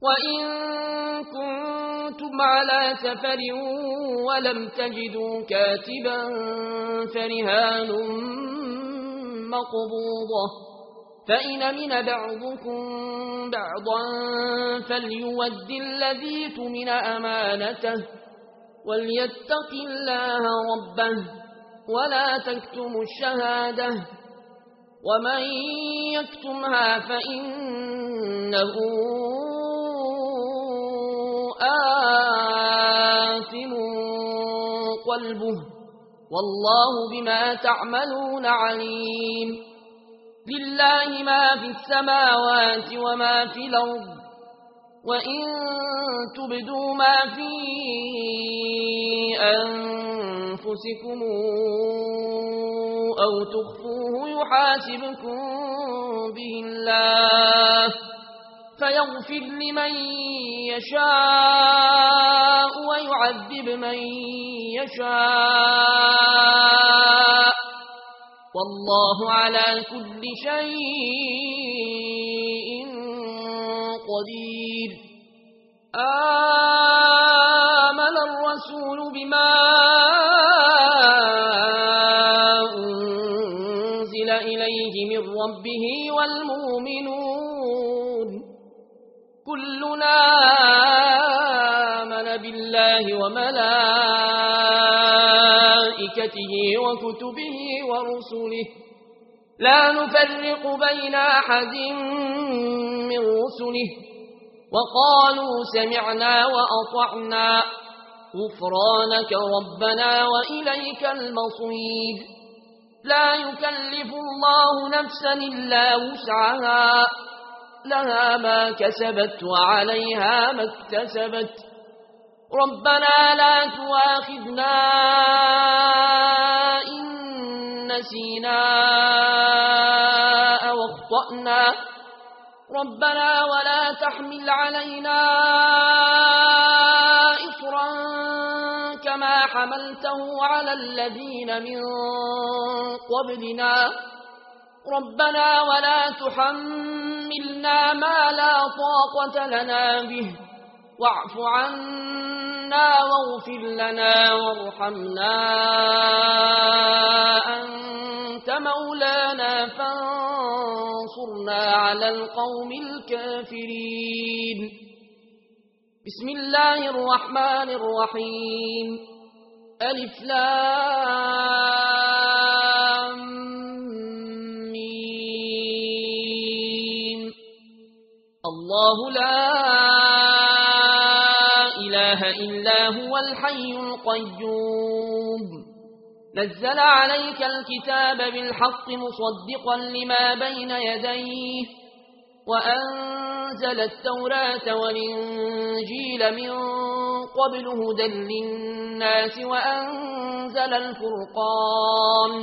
وإن كنتم على سفر ولم تجدوا كاتبا فرهان مقبوضة فإن من بعضكم بعضا فليود الذي اؤتمن أمانته وليتق الله ربه ولا تكتموا الشهادة ومن يكتمها فإنه آثم قلبه والله بما تعملون عليم لله ما في السماوات وما في الأرض وإن تبدوا ما في أنفسكم أو تخفوه يحاسبكم به الله فيغفر لمن يشاء ويعذب من يشاء والله على كل شيء قدير آمن الرسول بما أنزل إليه من ربه والمؤمنون كلنا آمن بالله وملائكته وكتبه ورسله لا نفرق بين أحد من رسله وقالوا سمعنا وأطعنا غفرانك ربنا وإليك المصير لا يكلف الله نفسا إلا وسعها لها ما كسبت وعليها ما اكتسبت ربنا لا تؤاخذنا إن نسينا أو اخطأنا ربنا ولا تحمل علينا إصرا كما حملته على الذين من قبلنا ربنا ولا تحملنا ما لا طاقة لنا به واعف عنا واغفر لنا وارحمنا أنت مولانا فانصرنا على القوم الكافرين بسم الله الرحمن الرحيم ألف لام ميم الله لا إله إلا هو الحي القيوم نزل عليك الكتاب بالحق مصدقا لما بين يديه وأنزل التوراة والإنجيل من قبل هدى للناس وأنزل الفرقان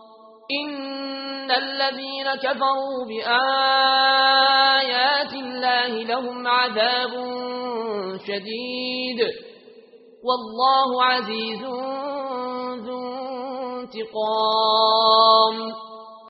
إن الذين كفروا بآيات الله لهم عذاب شديد والله عزيز ذو انتقام